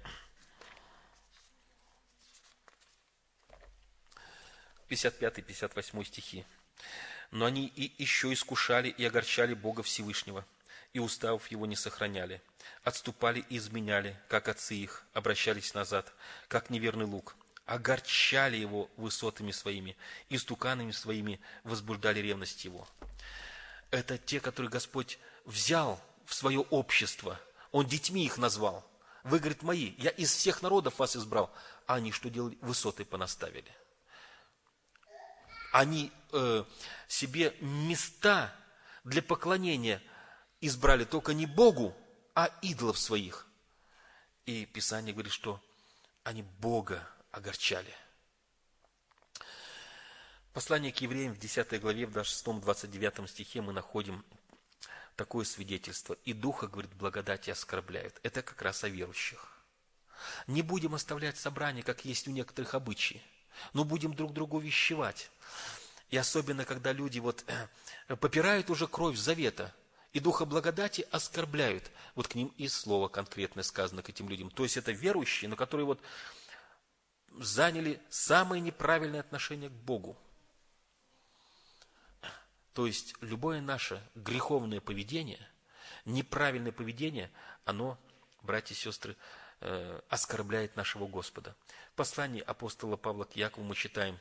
пятьдесят пятый — пятьдесят восьмой стихи. «Но они и еще искушали и огорчали Бога Всевышнего, и уставов его не сохраняли. Отступали и изменяли, как отцы их, обращались назад, как неверный лук. Огорчали его высотами своими, и стуканами своими возбуждали ревность его». Это те, которые Господь взял в свое общество. Он детьми их назвал. Вы, говорит, мои, я из всех народов вас избрал. А они что делали? Высоты понаставили. Они э, себе места для поклонения избрали только не Богу, а идолов своих. И Писание говорит, что они Бога огорчали. Послание к евреям в десятой главе, в шестом — двадцать девятом стихе мы находим такое свидетельство. «И Духа, говорит, благодати оскорбляют». Это как раз о верующих. Не будем оставлять собрания, как есть у некоторых обычаи, но будем друг другу увещевать. И особенно, когда люди вот попирают уже кровь завета, и Духа благодати оскорбляют. Вот к ним и слово конкретное сказано, к этим людям. То есть это верующие, но которые вот заняли самое неправильное отношение к Богу. То есть любое наше греховное поведение, неправильное поведение, оно, братья и сестры, оскорбляет нашего Господа. В послании апостола Павла к Якову мы читаем: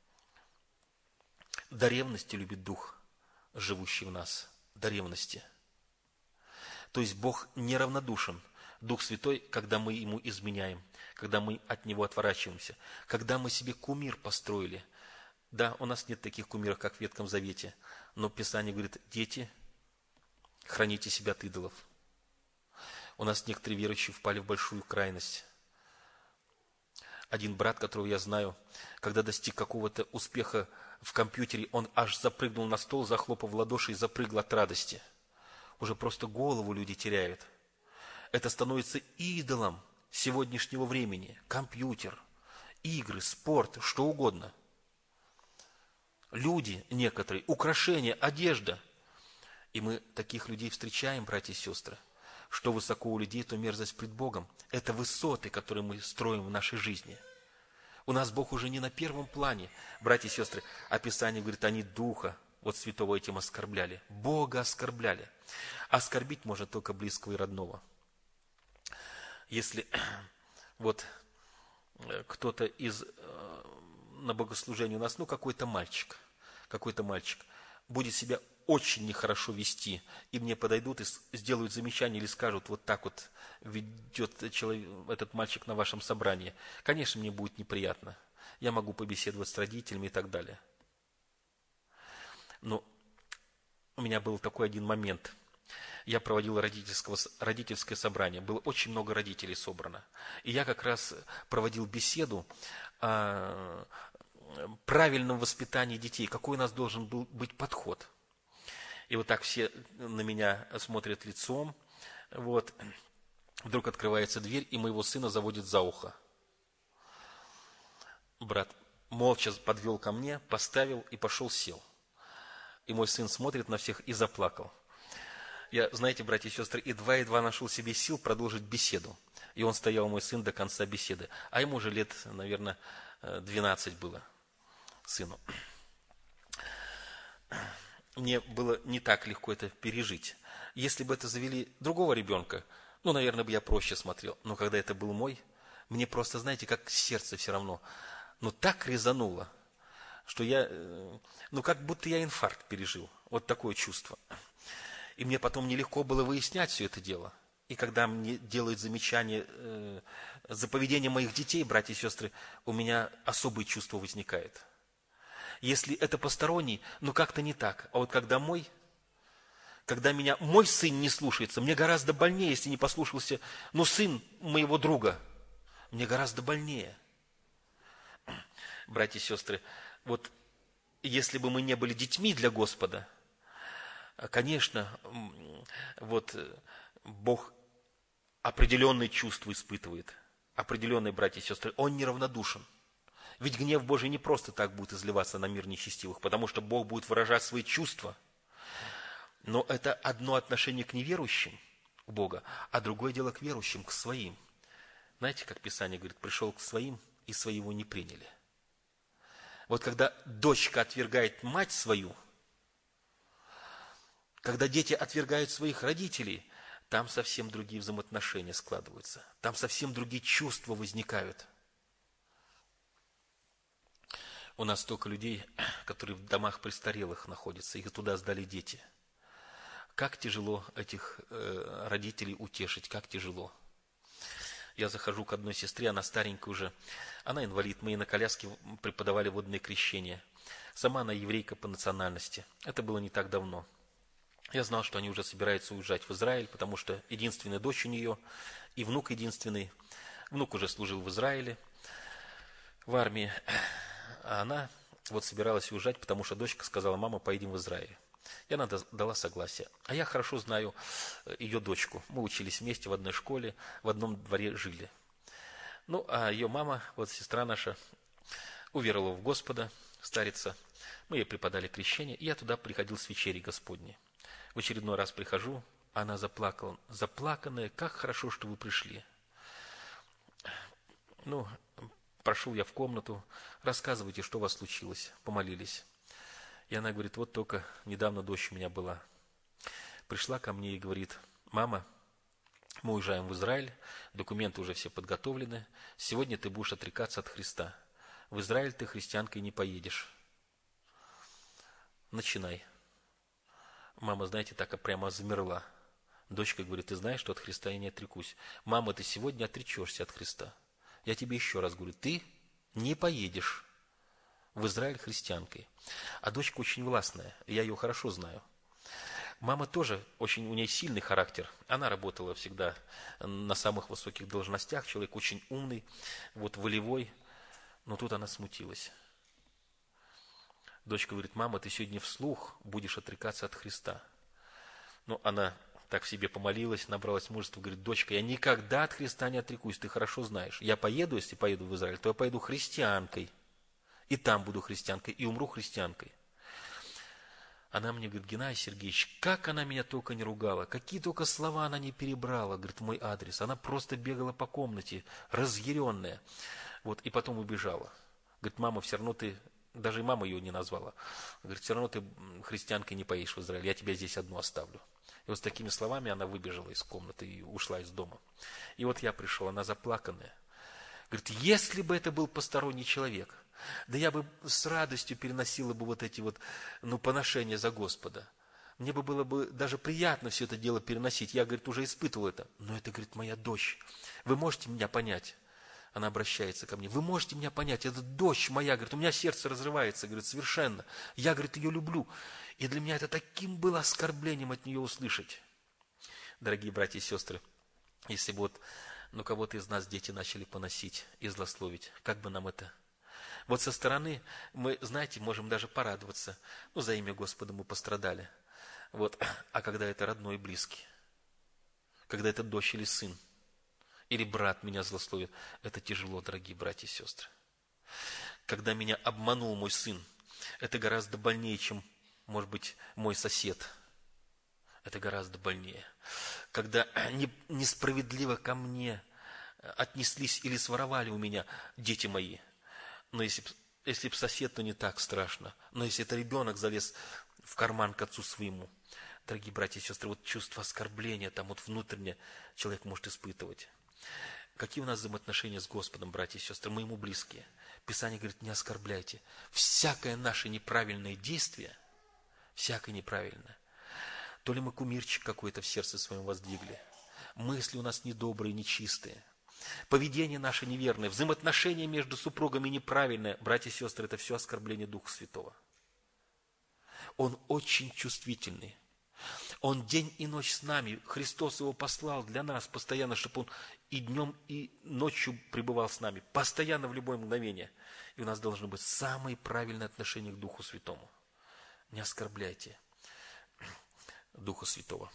«До ревности любит Дух, живущий в нас». До ревности. То есть Бог неравнодушен. Дух Святой, когда мы Ему изменяем, когда мы от Него отворачиваемся, когда мы себе кумир построили. Да, у нас нет таких кумиров, как в Ветхом Завете, но Писание говорит: дети, храните себя от идолов. У нас некоторые верующие впали в большую крайность. Один брат, которого я знаю, когда достиг какого-то успеха в компьютере, он аж запрыгнул на стол, захлопав в ладоши и запрыгал от радости. Уже просто голову люди теряют. Это становится идолом сегодняшнего времени. Компьютер, игры, спорт, что угодно. люди некоторые, украшения, одежда. И мы таких людей встречаем, братья и сестры. Что высоко у людей, то мерзость пред Богом. Это высоты, которые мы строим в нашей жизни. У нас Бог уже не на первом плане. Братья и сестры, описание говорит, они Духа, вот Святого этим оскорбляли. Бога оскорбляли. Оскорбить можно только близкого и родного. Если вот кто-то из на богослужении у нас, ну, какой-то мальчик, какой-то мальчик будет себя очень нехорошо вести, и мне подойдут и сделают замечание или скажут, вот так вот ведет человек, этот мальчик на вашем собрании. Конечно, мне будет неприятно. Я могу побеседовать с родителями и так далее. Но у меня был такой один момент. Я проводил родительского, родительское собрание. Было очень много родителей собрано. И я как раз проводил беседу о правильном воспитании детей. Какой у нас должен был быть подход. И вот так все на меня смотрят лицом. Вот. Вдруг открывается дверь, и моего сына заводит за ухо. Брат молча подвел ко мне, поставил и пошел сел. И мой сын смотрит на всех и заплакал. Я, знаете, братья и сестры, едва-едва нашел себе сил продолжить беседу. И он стоял, мой сын, до конца беседы. А ему уже лет, наверное, двенадцать было, сыну. Мне было не так легко это пережить. Если бы это завели другого ребенка, ну, наверное, бы я проще смотрел. Но когда это был мой, мне просто, знаете, как сердце все равно, ну, так резануло, что я, ну, как будто я инфаркт пережил. Вот такое чувство. И мне потом нелегко было выяснять все это дело. И когда мне делают замечания э, за поведение моих детей, братья и сестры, у меня особые чувства возникают. Если это посторонний, ну как-то не так. А вот когда мой, когда меня мой сын не слушается, мне гораздо больнее, если не послушался, ну, сын моего друга, мне гораздо больнее. Братья и сестры, вот если бы мы не были детьми для Господа, конечно, вот Бог определенные чувства испытывает, определенные, братья и сестры, Он неравнодушен. Ведь гнев Божий не просто так будет изливаться на мир нечестивых, потому что Бог будет выражать свои чувства. Но это одно отношение к неверующим, к Богу, а другое дело к верующим, к своим. Знаете, как Писание говорит, пришел к своим, и свои его не приняли. Вот когда дочка отвергает мать свою, когда дети отвергают своих родителей, там совсем другие взаимоотношения складываются, там совсем другие чувства возникают. У нас столько людей, которые в домах престарелых находятся, их туда сдали дети. Как тяжело этих э, родителей утешить, как тяжело. Я захожу к одной сестре, она старенькая уже, она инвалид, мы ей на коляске преподавали водное крещение. Сама она еврейка по национальности, это было не так давно. Я знал, что они уже собираются уезжать в Израиль, потому что единственная дочь у нее и внук единственный. Внук уже служил в Израиле, в армии. А она вот собиралась уезжать, потому что дочка сказала: мама, поедем в Израиль. И она дала согласие. А я хорошо знаю ее дочку. Мы учились вместе в одной школе, в одном дворе жили. Ну, а ее мама, вот сестра наша, уверовала в Господа, старица. Мы ей преподали крещение, и я туда приходил с вечери Господней. В очередной раз прихожу, она заплакала. Заплаканная: как хорошо, что вы пришли. Ну, прошел я в комнату, рассказывайте, что у вас случилось. Помолились. И она говорит: вот только недавно дочь у меня была. Пришла ко мне и говорит: мама, мы уезжаем в Израиль, документы уже все подготовлены. Сегодня ты будешь отрекаться от Христа. В Израиль ты христианкой не поедешь. Начинай. Мама, знаете, так прямо замерла. Дочка говорит: ты знаешь, что от Христа я не отрекусь. Мама, ты сегодня отречешься от Христа. Я тебе еще раз говорю, ты не поедешь в Израиль христианкой. А дочка очень властная, я ее хорошо знаю. Мама тоже, очень у нее сильный характер. Она работала всегда на самых высоких должностях, человек очень умный, вот волевой. Но тут она смутилась. Дочка говорит: мама, ты сегодня вслух будешь отрекаться от Христа. Ну, она так в себе помолилась, набралась мужества, говорит: дочка, я никогда от Христа не отрекусь, ты хорошо знаешь. Я поеду, если поеду в Израиль, то я поеду христианкой. И там буду христианкой, и умру христианкой. Она мне говорит: Геннадий Сергеевич, как она меня только не ругала, какие только слова она не перебрала, говорит, в мой адрес. Она просто бегала по комнате, разъяренная. Вот, и потом убежала. Говорит: мама, все равно ты, даже и мама ее не назвала, говорит, все равно ты христианкой не поедешь в Израиль, я тебя здесь одну оставлю. И вот с такими словами она выбежала из комнаты и ушла из дома. И вот я пришел, она заплаканная. Говорит: если бы это был посторонний человек, да я бы с радостью переносила бы вот эти вот, ну, поношения за Господа. Мне бы было бы даже приятно все это дело переносить. Я, говорит, уже испытывал это. Но это, говорит, моя дочь. Вы можете меня понять? Она обращается ко мне. Вы можете меня понять? Это дочь моя. Говорит, у меня сердце разрывается. Говорит, совершенно. Я, говорит, ее люблю. И для меня это таким было оскорблением от нее услышать. Дорогие братья и сестры, если бы вот, ну, кого-то из нас дети начали поносить и злословить, как бы нам это... Вот со стороны мы, знаете, можем даже порадоваться. Ну, за имя Господа мы пострадали. Вот. А когда это родной и близкий, когда это дочь или сын, или брат меня злословит, это тяжело, дорогие братья и сестры. Когда меня обманул мой сын, это гораздо больнее, чем, может быть, мой сосед. Это гораздо больнее. Когда несправедливо ко мне отнеслись или своровали у меня дети мои. Но если б, если б сосед, то не так страшно. Но если это ребенок залез в карман к отцу своему, дорогие братья и сестры, вот чувство оскорбления там вот внутренне человек может испытывать. Какие у нас взаимоотношения с Господом, братья и сестры? Мы ему близкие. Писание говорит: не оскорбляйте. Всякое наше неправильное действие, всякое неправильное, то ли мы кумирчик какой-то в сердце своем воздвигли, мысли у нас недобрые, нечистые, поведение наше неверное, взаимоотношения между супругами неправильное, братья и сестры, это все оскорбление Духа Святого. Он очень чувствительный. Он день и ночь с нами. Христос его послал для нас постоянно, чтобы он и днем, и ночью пребывал с нами. Постоянно, в любое мгновение. И у нас должно быть самые правильные отношения к Духу Святому. Не оскорбляйте Духа Святого.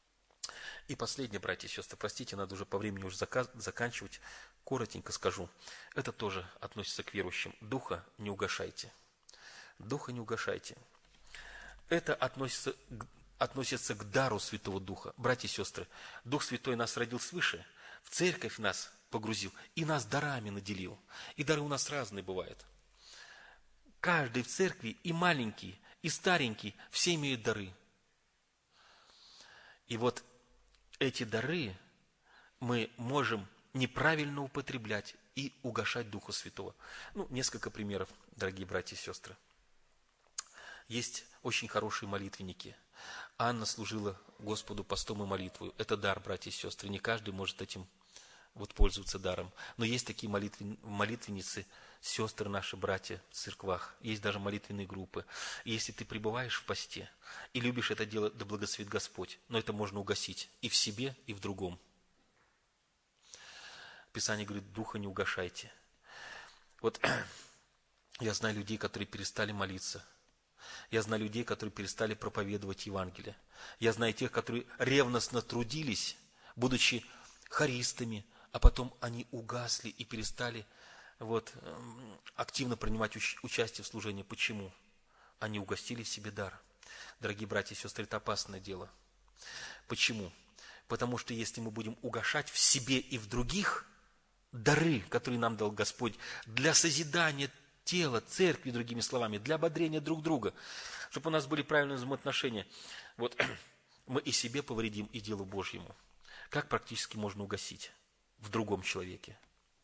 И последнее, братья и сестры, простите, надо уже по времени уже заканчивать. Коротенько скажу. Это тоже относится к верующим. Духа не угашайте. Духа не угашайте. Это относится к, относится к дару Святого Духа. Братья и сестры, Дух Святой нас родил свыше, в церковь нас погрузил и нас дарами наделил. И дары у нас разные бывают. Каждый в церкви, и маленький, и старенький, все имеют дары. И вот эти дары мы можем неправильно употреблять и угашать Духа Святого. Ну, несколько примеров, дорогие братья и сестры. Есть очень хорошие молитвенники. Анна служила Господу постом и молитвою. Это дар, братья и сестры. Не каждый может этим вот пользоваться даром. Но есть такие молитвен... молитвенницы, сестры наши, братья в церквах. Есть даже молитвенные группы. И если ты пребываешь в посте и любишь это дело, да благословит Господь. Но это можно угасить и в себе, и в другом. Писание говорит: духа не угашайте. Вот я знаю людей, которые перестали молиться. Я знаю людей, которые перестали проповедовать Евангелие. Я знаю тех, которые ревностно трудились, будучи хористами, а потом они угасли и перестали вот, активно принимать уч- участие в служении. Почему? Они угостили в себе дар. Дорогие братья и сестры, это опасное дело. Почему? Потому что если мы будем угашать в себе и в других дары, которые нам дал Господь для созидания тела, церкви, другими словами, для ободрения друг друга, чтобы у нас были правильные взаимоотношения, вот мы и себе повредим, и делу Божьему. Как практически можно угасить в другом человеке?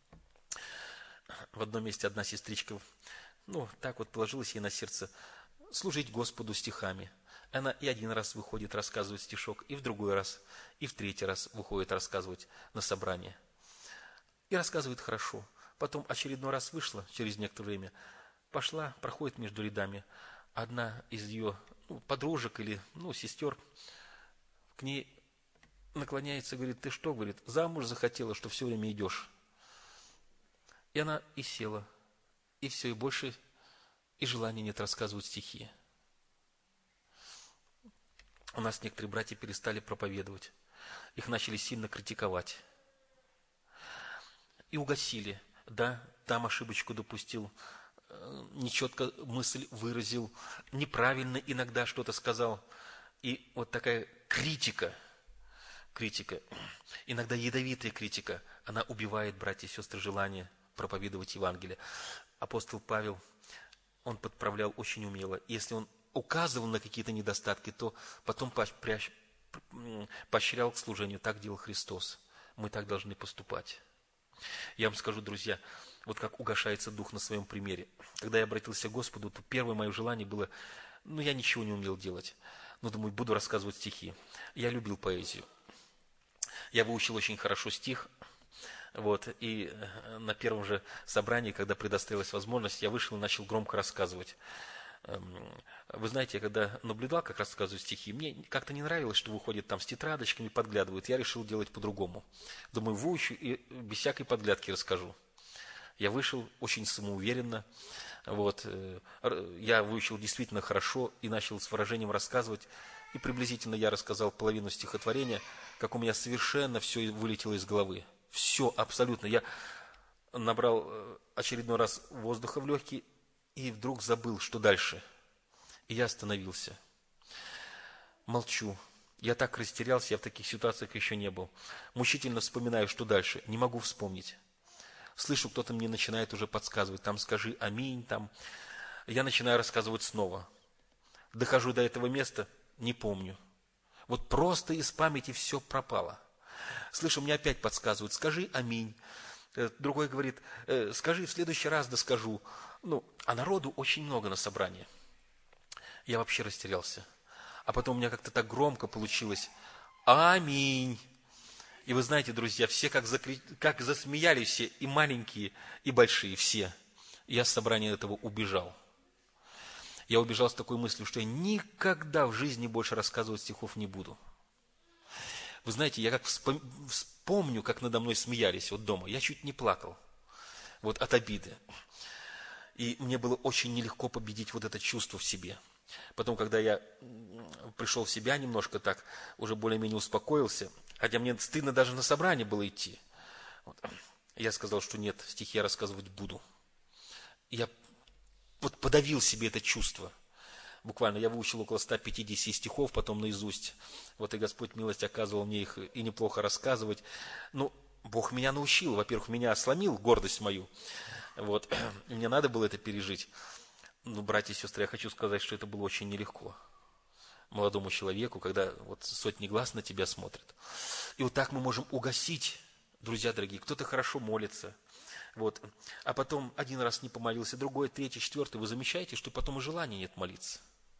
В одном месте одна сестричка, ну, так вот положилась ей на сердце служить Господу стихами. Она и один раз выходит рассказывать стишок, и в другой раз, и в третий раз выходит рассказывать на собрание. И рассказывает хорошо. Потом очередной раз вышла, через некоторое время, пошла, проходит между рядами. Одна из ее ну, подружек или ну, сестер к ней наклоняется и говорит: ты что, говорит, замуж захотела, что все время идешь? И она и села, и все, и больше, и желания нет рассказывать стихи. У нас некоторые братья перестали проповедовать. Их начали сильно критиковать. И угасили. Да, там ошибочку допустил нечетко мысль выразил, неправильно иногда что-то сказал. И вот такая критика, критика, иногда ядовитая критика, она убивает, братья и сестры, желание проповедовать Евангелие. Апостол Павел, он подправлял очень умело. Если он указывал на какие-то недостатки, то потом поощрял к служению. Так делал Христос. Мы так должны поступать. Я вам скажу, друзья, вот как угошается дух на своем примере. Когда я обратился к Господу, то первое мое желание было, ну, я ничего не умел делать. Но думаю, буду рассказывать стихи. Я любил поэзию. Я выучил очень хорошо стих. Вот, и на первом же собрании, когда предоставилась возможность, я вышел и начал громко рассказывать. Вы знаете, я когда наблюдал, как рассказывают стихи, мне как-то не нравилось, что выходят там с тетрадочками, подглядывают. Я решил делать по-другому. Думаю, выучу и без всякой подглядки расскажу. Я вышел очень самоуверенно. Вот, я выучил действительно хорошо и начал с выражением рассказывать. И приблизительно я рассказал половину стихотворения, как у меня совершенно все вылетело из головы. Все абсолютно. Я набрал очередной раз воздуха в легкие и вдруг забыл, что дальше. И я остановился. Молчу. Я так растерялся, я в таких ситуациях еще не был. Мучительно вспоминаю, что дальше. Не могу вспомнить. Слышу, кто-то мне начинает уже подсказывать. Там скажи аминь, там. Я начинаю рассказывать снова. Дохожу до этого места, не помню. Вот просто из памяти все пропало. Слышу, мне опять подсказывают, скажи аминь. Другой говорит, скажи в следующий раз, да скажу. Ну, а народу очень много на собрании. Я вообще растерялся. А потом у меня как-то так громко получилось. Аминь. И вы знаете, друзья, все как, закри... как засмеялись все, и маленькие, и большие, все. И я с собрания этого убежал. Я убежал с такой мыслью, что я никогда в жизни больше рассказывать стихов не буду. Вы знаете, я как вспомню, как надо мной смеялись вот дома. Я чуть не плакал. Вот от обиды. И мне было очень нелегко победить вот это чувство в себе. Потом, когда я пришел в себя немножко так, уже более-менее успокоился, хотя мне стыдно даже на собрание было идти. Вот. Я сказал, что нет, стихи я рассказывать буду. Я вот подавил себе это чувство. Буквально я выучил около ста пятидесяти стихов, потом наизусть. Вот и Господь милость оказывал мне их и неплохо рассказывать. Ну, Бог меня научил. Во-первых, меня сломил, гордость мою. Вот. И мне надо было это пережить. Ну, братья и сестры, я хочу сказать, что это было очень нелегко. Молодому человеку, когда вот сотни глаз на тебя смотрят. И вот так мы можем угасить, друзья дорогие. Кто-то хорошо молится. Вот. А потом один раз не помолился, другой, третий, четвертый. Вы замечаете, что потом и желания нет молиться.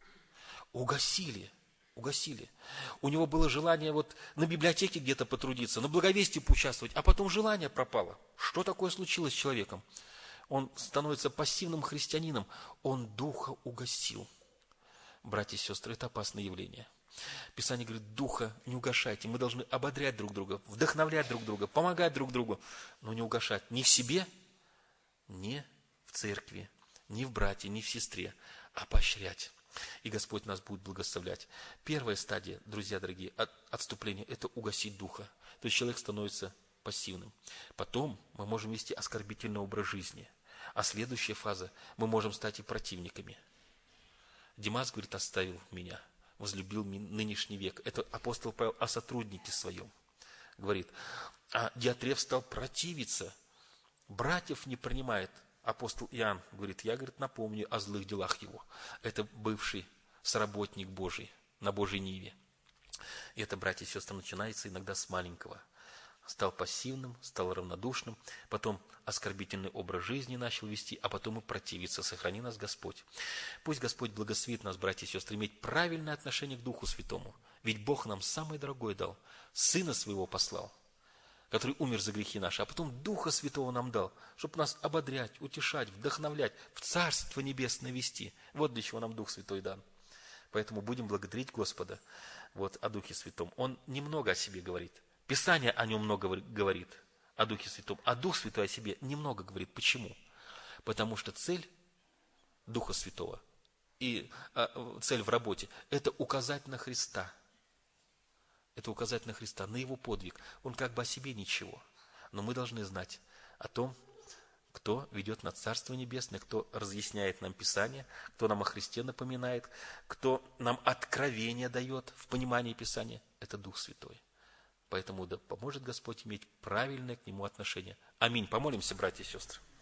Угасили. Угасили. У него было желание вот на библиотеке где-то потрудиться, на благовестии поучаствовать, а потом желание пропало. Что такое случилось с человеком? Он становится пассивным христианином. Он духа угасил. Братья и сестры, это опасное явление. Писание говорит, духа не угашайте. Мы должны ободрять друг друга, вдохновлять друг друга, помогать друг другу, но не угашать ни в себе, ни в церкви, ни в брате, ни в сестре, а поощрять. И Господь нас будет благословлять. Первая стадия, друзья дорогие, от отступления – это угасить духа. То есть человек становится пассивным. Потом мы можем вести оскорбительный образ жизни. А следующая фаза – мы можем стать и противниками. Димас, говорит, оставил меня, возлюбил нынешний век. Это апостол Павел о сотруднике своем говорит. А Диатреф стал противиться, братьев не принимает. Апостол Иоанн говорит, я, говорит, напомню о злых делах его. Это бывший соработник Божий на Божьей ниве. И это, братья и сестры, начинается иногда с маленького. Стал пассивным, стал равнодушным, потом оскорбительный образ жизни начал вести, а потом и противиться. Сохрани нас, Господь. Пусть Господь благословит нас, братья и сестры, иметь правильное отношение к Духу Святому. Ведь Бог нам самое дорогое дал. Сына Своего послал, который умер за грехи наши, а потом Духа Святого нам дал, чтобы нас ободрять, утешать, вдохновлять, в Царство Небесное вести. Вот для чего нам Дух Святой дан. Поэтому будем благодарить Господа вот, о Духе Святом. Он немного о себе говорит. Писание о нем много говорит, о Духе Святом, а Дух Святой о себе немного говорит. Почему? Потому что цель Духа Святого и а, цель в работе – это указать на Христа. Это указать на Христа, на Его подвиг. Он как бы о себе ничего. Но мы должны знать о том, кто ведет на Царство Небесное, кто разъясняет нам Писание, кто нам о Христе напоминает, кто нам откровение дает в понимании Писания, это Дух Святой. Поэтому да поможет Господь иметь правильное к Нему отношение. Аминь. Помолимся, братья и сестры.